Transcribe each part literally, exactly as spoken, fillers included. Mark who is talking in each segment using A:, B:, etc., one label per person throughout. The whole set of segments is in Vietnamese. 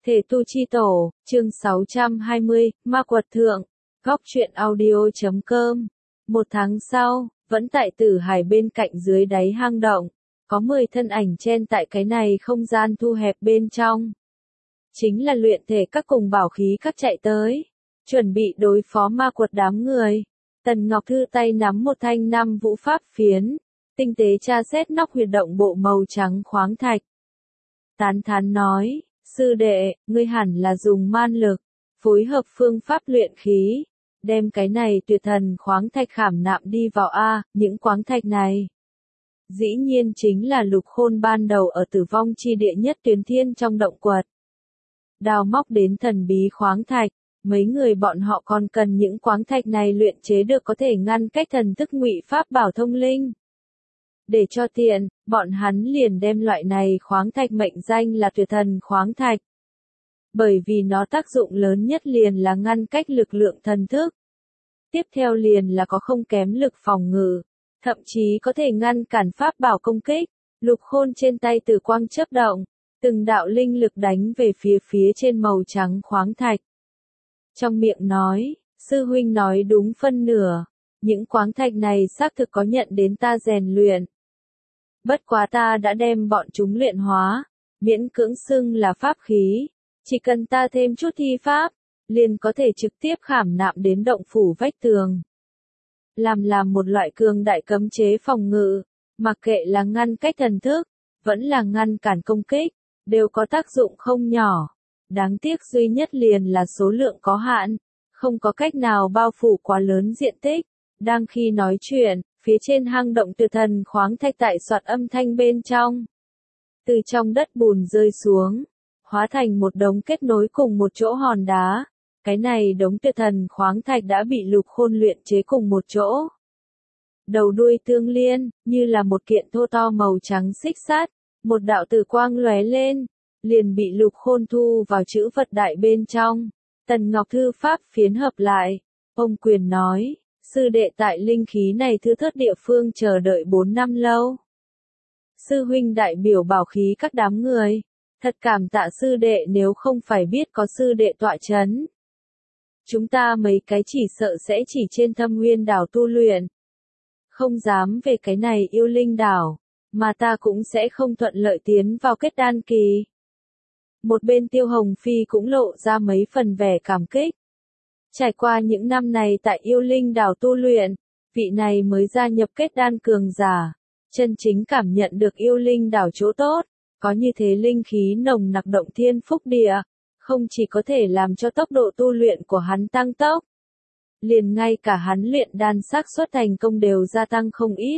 A: Thể tu chi tổ, chương sáu trăm hai mươi, Ma Quật Thượng, góc truyện audio chấm com. Một tháng sau, vẫn tại Tử Hải bên cạnh dưới đáy hang động, có mười thân ảnh chen tại cái này không gian thu hẹp bên trong. Chính là luyện thể các cùng bảo khí các chạy tới, chuẩn bị đối phó ma quật đám người. Tần Ngọc Thư tay nắm một thanh năm vũ pháp phiến, tinh tế tra xét nóc huyệt động bộ màu trắng khoáng thạch. Tán thán nói, sư đệ, ngươi hẳn là dùng man lực, phối hợp phương pháp luyện khí, đem cái này tuyệt thần khoáng thạch khảm nạm đi vào A, những khoáng thạch này. Dĩ nhiên chính là Lục Khôn ban đầu ở tử vong chi địa nhất tuyến thiên trong động quật. Đào móc đến thần bí khoáng thạch, mấy người bọn họ còn cần những khoáng thạch này luyện chế được có thể ngăn cách thần thức ngụy pháp bảo thông linh. Để cho tiện, bọn hắn liền đem loại này khoáng thạch mệnh danh là tuyệt thần khoáng thạch. Bởi vì nó tác dụng lớn nhất liền là ngăn cách lực lượng thần thức. Tiếp theo liền là có không kém lực phòng ngự, thậm chí có thể ngăn cản pháp bảo công kích. Lục Khôn trên tay tử quang chớp động, từng đạo linh lực đánh về phía phía trên màu trắng khoáng thạch. Trong miệng nói, sư huynh nói đúng phân nửa, những khoáng thạch này xác thực có nhận đến ta rèn luyện. Bất quá ta đã đem bọn chúng luyện hóa, miễn cưỡng xưng là pháp khí, chỉ cần ta thêm chút thi pháp, liền có thể trực tiếp khảm nạm đến động phủ vách tường. Làm làm một loại cường đại cấm chế phòng ngự, mặc kệ là ngăn cách thần thức, vẫn là ngăn cản công kích, đều có tác dụng không nhỏ. Đáng tiếc duy nhất liền là số lượng có hạn, không có cách nào bao phủ quá lớn diện tích. Đang khi nói chuyện, phía trên hang động tuyệt thần khoáng thạch tại soạt âm thanh bên trong. Từ trong đất bùn rơi xuống, hóa thành một đống kết nối cùng một chỗ hòn đá. Cái này đống tuyệt thần khoáng thạch đã bị Lục Khôn luyện chế cùng một chỗ. Đầu đuôi tương liên, như là một kiện thô to màu trắng xích sắt, một đạo tử quang lóe lên, liền bị Lục Khôn thu vào chữ vật đại bên trong. Tần Ngọc Thư pháp phiến hợp lại, ông quyền nói, sư đệ tại linh khí này thưa thớt địa phương chờ đợi bốn năm lâu. Sư huynh đại biểu bảo khí các đám người, thật cảm tạ sư đệ, nếu không phải biết có sư đệ tọa chấn, chúng ta mấy cái chỉ sợ sẽ chỉ trên Thâm Nguyên đảo tu luyện, không dám về cái này yêu linh đảo, mà ta cũng sẽ không thuận lợi tiến vào kết đan kỳ. Một bên Tiêu Hồng Phi cũng lộ ra mấy phần vẻ cảm kích. Trải qua những năm này tại yêu linh đảo tu luyện, vị này mới gia nhập kết đan cường giả, chân chính cảm nhận được yêu linh đảo chỗ tốt, có như thế linh khí nồng nặc động thiên phúc địa, không chỉ có thể làm cho tốc độ tu luyện của hắn tăng tốc, liền ngay cả hắn luyện đan xác suất thành công đều gia tăng không ít.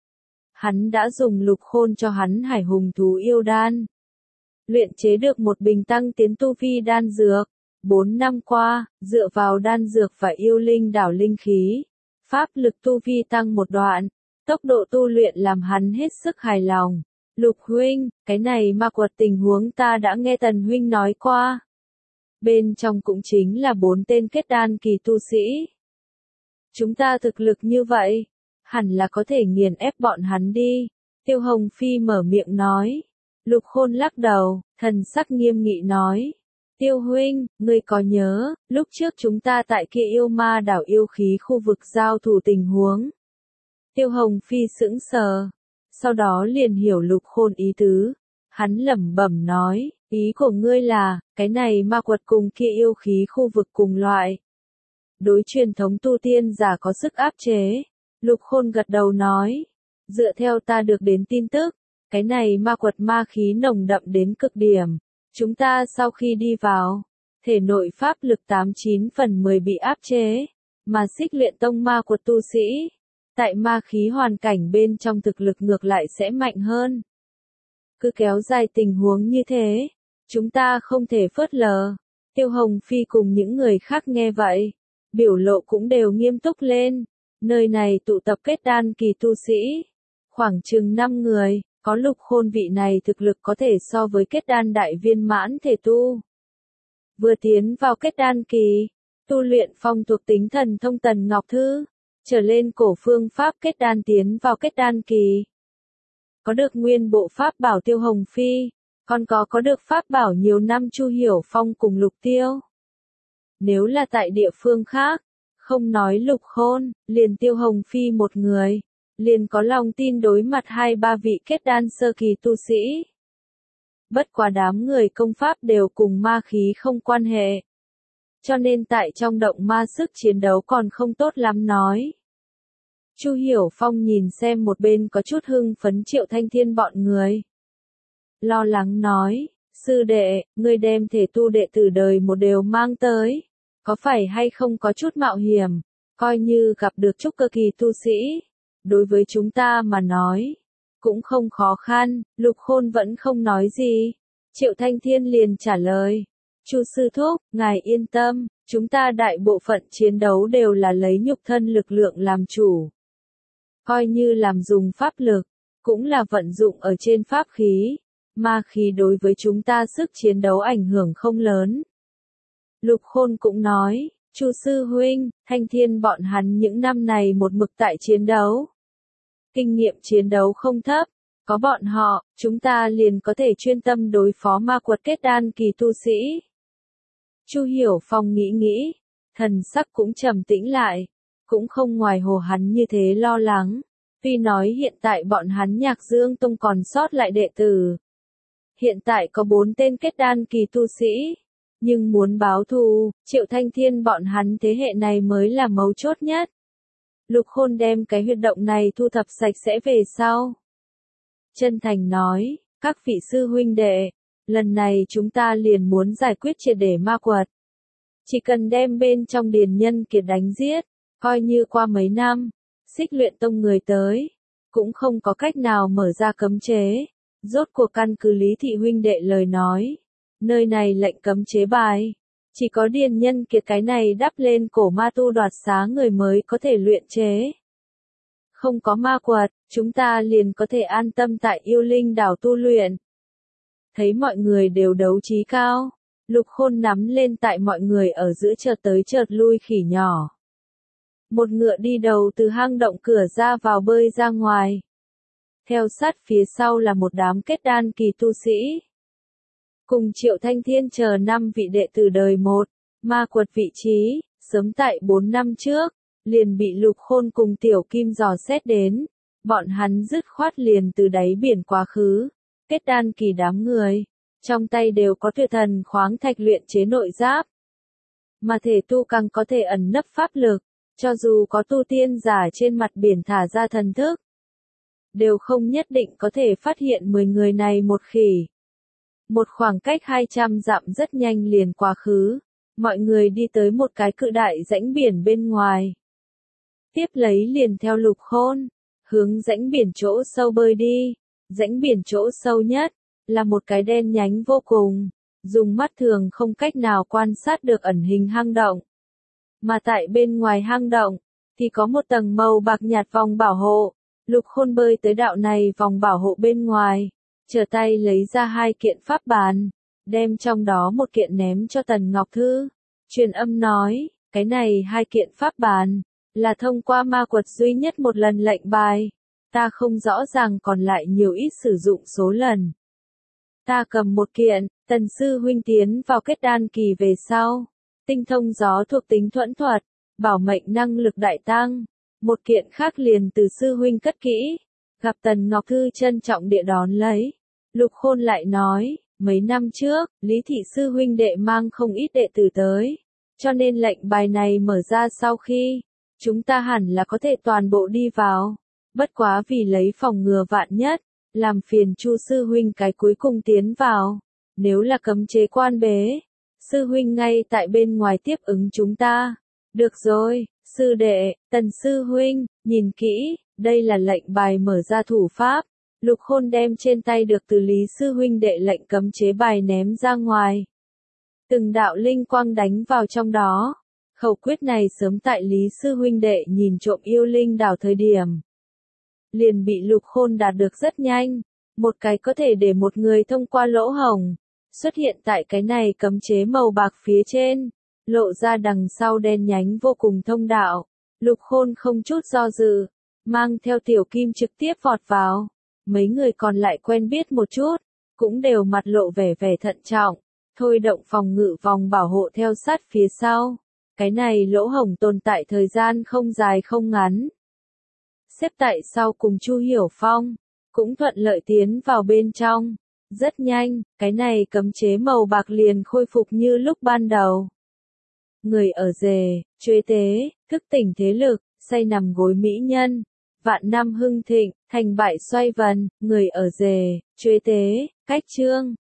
A: Hắn đã dùng Lục Khôn cho hắn hải hùng thú yêu đan, luyện chế được một bình tăng tiến tu vi đan dược. Bốn năm qua, dựa vào đan dược và yêu linh đảo linh khí, pháp lực tu vi tăng một đoạn, tốc độ tu luyện làm hắn hết sức hài lòng. Lục huynh, cái này ma quật tình huống ta đã nghe Tần huynh nói qua. Bên trong cũng chính là bốn tên kết đan kỳ tu sĩ. Chúng ta thực lực như vậy, hẳn là có thể nghiền ép bọn hắn đi. Tiêu Hồng Phi mở miệng nói. Lục Khôn lắc đầu, thần sắc nghiêm nghị nói. Tiêu huynh, ngươi có nhớ, lúc trước chúng ta tại kia yêu ma đảo yêu khí khu vực giao thủ tình huống. Tiêu Hồng Phi sững sờ, sau đó liền hiểu Lục Khôn ý tứ. Hắn lẩm bẩm nói, ý của ngươi là, cái này ma quật cùng kia yêu khí khu vực cùng loại. Đối truyền thống tu tiên giả có sức áp chế. Lục Khôn gật đầu nói, dựa theo ta được đến tin tức, cái này ma quật ma khí nồng đậm đến cực điểm. Chúng ta sau khi đi vào, thể nội pháp lực tám chín phần mười bị áp chế, mà Xích Luyện Tông ma quật tu sĩ, tại ma khí hoàn cảnh bên trong thực lực ngược lại sẽ mạnh hơn. Cứ kéo dài tình huống như thế, chúng ta không thể phớt lờ. Tiêu Hồng Phi cùng những người khác nghe vậy, biểu lộ cũng đều nghiêm túc lên. Nơi này tụ tập kết đan kỳ tu sĩ, khoảng chừng năm người. Có Lục Khôn vị này thực lực có thể so với kết đan đại viên mãn thể tu. Vừa tiến vào kết đan kỳ, tu luyện phong thuộc tính thần thông Tần Ngọc Thư, trở lên cổ phương pháp kết đan tiến vào kết đan kỳ. Có được nguyên bộ pháp bảo Tiêu Hồng Phi, Còn có có được pháp bảo nhiều năm Chu Hiểu Phong cùng Lục Tiêu. Nếu là tại địa phương khác, không nói Lục Khôn, liền Tiêu Hồng Phi một người, liền có lòng tin đối mặt hai ba vị kết đan sơ kỳ tu sĩ. Bất quá đám người công pháp đều cùng ma khí không quan hệ. Cho nên tại trong động ma sức chiến đấu còn không tốt lắm nói. Chu Hiểu Phong nhìn xem một bên có chút hưng phấn Triệu Thanh Thiên bọn người. Lo lắng nói, sư đệ, ngươi đem thể tu đệ tử đời một đều mang tới. Có phải hay không có chút mạo hiểm, coi như gặp được trúc cơ kỳ tu sĩ. Đối với chúng ta mà nói, cũng không khó khăn, Lục Khôn vẫn không nói gì. Triệu Thanh Thiên liền trả lời, Chu sư thúc, ngài yên tâm, chúng ta đại bộ phận chiến đấu đều là lấy nhục thân lực lượng làm chủ. Coi như làm dùng pháp lực, cũng là vận dụng ở trên pháp khí, ma khí đối với chúng ta sức chiến đấu ảnh hưởng không lớn. Lục Khôn cũng nói, Chu sư huynh, Thanh Thiên bọn hắn những năm này một mực tại chiến đấu. Kinh nghiệm chiến đấu không thấp, có bọn họ, chúng ta liền có thể chuyên tâm đối phó ma quật kết đan kỳ tu sĩ. Chu Hiểu Phong nghĩ nghĩ, thần sắc cũng trầm tĩnh lại, cũng không ngoài hồ hắn như thế lo lắng, tuy nói hiện tại bọn hắn Nhạc Dương Tông còn sót lại đệ tử. Hiện tại có bốn tên kết đan kỳ tu sĩ, nhưng muốn báo thù, Triệu Thanh Thiên bọn hắn thế hệ này mới là mấu chốt nhất. Lục Khôn đem cái huyệt động này thu thập sạch sẽ về sau. Chân thành nói, các vị sư huynh đệ, lần này chúng ta liền muốn giải quyết triệt để ma quật. Chỉ cần đem bên trong điền nhân kiệt đánh giết, coi như qua mấy năm, Xích Luyện Tông người tới, cũng không có cách nào mở ra cấm chế. Rốt cuộc căn cứ Lý Thị huynh đệ lời nói, nơi này lệnh cấm chế bài, chỉ có điền nhân kiệt cái này đắp lên cổ ma tu đoạt xá người mới có thể luyện chế. Không có ma quật, chúng ta liền có thể an tâm tại Yêu Linh đảo tu luyện. Thấy mọi người đều đấu trí cao, Lục Khôn nắm lên tại mọi người ở giữa chợt tới chợt lui khỉ nhỏ. Một ngựa đi đầu từ hang động cửa ra vào bơi ra ngoài. Theo sát phía sau là một đám kết đan kỳ tu sĩ. Cùng Triệu Thanh Thiên chờ năm vị đệ tử đời một, ma quật vị trí, sớm tại bốn năm trước, liền bị Lục Khôn cùng Tiểu Kim dò xét đến. Bọn hắn dứt khoát liền từ đáy biển quá khứ, kết đan kỳ đám người, trong tay đều có tuyệt thần khoáng thạch luyện chế nội giáp. Mà thể tu càng có thể ẩn nấp pháp lực, cho dù có tu tiên giả trên mặt biển thả ra thần thức, đều không nhất định có thể phát hiện mười người này một khỉ. Một khoảng cách hai trăm dặm rất nhanh liền quá khứ, mọi người đi tới một cái cự đại rãnh biển bên ngoài. Tiếp lấy liền theo Lục Khôn, hướng rãnh biển chỗ sâu bơi đi. Rãnh biển chỗ sâu nhất, là một cái đen nhánh vô cùng, dùng mắt thường không cách nào quan sát được ẩn hình hang động. Mà tại bên ngoài hang động, thì có một tầng màu bạc nhạt vòng bảo hộ. Lục Khôn bơi tới đạo này vòng bảo hộ bên ngoài, trở tay lấy ra hai kiện pháp bàn, đem trong đó một kiện ném cho Tần Ngọc Thư, truyền âm nói, cái này hai kiện pháp bàn, là thông qua ma quật duy nhất một lần lệnh bài, ta không rõ ràng còn lại nhiều ít sử dụng số lần. Ta cầm một kiện, Tần sư huynh tiến vào kết đan kỳ về sau, tinh thông gió thuộc tính thuẫn thuật, bảo mệnh năng lực đại tăng. Một kiện khác liền từ sư huynh cất kỹ, gặp Tần Ngọc Thư trân trọng địa đón lấy. Lục Khôn lại nói, mấy năm trước, Lý Thị sư huynh đệ mang không ít đệ tử tới, cho nên lệnh bài này mở ra sau khi, chúng ta hẳn là có thể toàn bộ đi vào. Bất quá vì lấy phòng ngừa vạn nhất, làm phiền Chu sư huynh cái cuối cùng tiến vào. Nếu là cấm chế quan bế, sư huynh ngay tại bên ngoài tiếp ứng chúng ta. Được rồi, sư đệ, Tần sư huynh, nhìn kỹ, đây là lệnh bài mở ra thủ pháp. Lục Khôn đem trên tay được từ Lý sư huynh đệ lệnh cấm chế bài ném ra ngoài. Từng đạo linh quang đánh vào trong đó. Khẩu quyết này sớm tại Lý sư huynh đệ nhìn trộm Yêu Linh đảo thời điểm, liền bị Lục Khôn đạt được rất nhanh. Một cái có thể để một người thông qua lỗ hổng, xuất hiện tại cái này cấm chế màu bạc phía trên, lộ ra đằng sau đen nhánh vô cùng thông đạo. Lục Khôn không chút do dự, mang theo Tiểu Kim trực tiếp vọt vào. Mấy người còn lại quen biết một chút, cũng đều mặt lộ vẻ vẻ thận trọng, thôi động phòng ngự vòng bảo hộ theo sát phía sau. Cái này lỗ hổng tồn tại thời gian không dài không ngắn. Xếp tại sau cùng Chu Hiểu Phong, cũng thuận lợi tiến vào bên trong. Rất nhanh, cái này cấm chế màu bạc liền khôi phục như lúc ban đầu. Người ở rề, chuế tế, thức tỉnh thế lực, say nằm gối mỹ nhân. Vạn năm hưng thịnh, thành bại xoay vần, người ở rề, chuế tế, cách chương.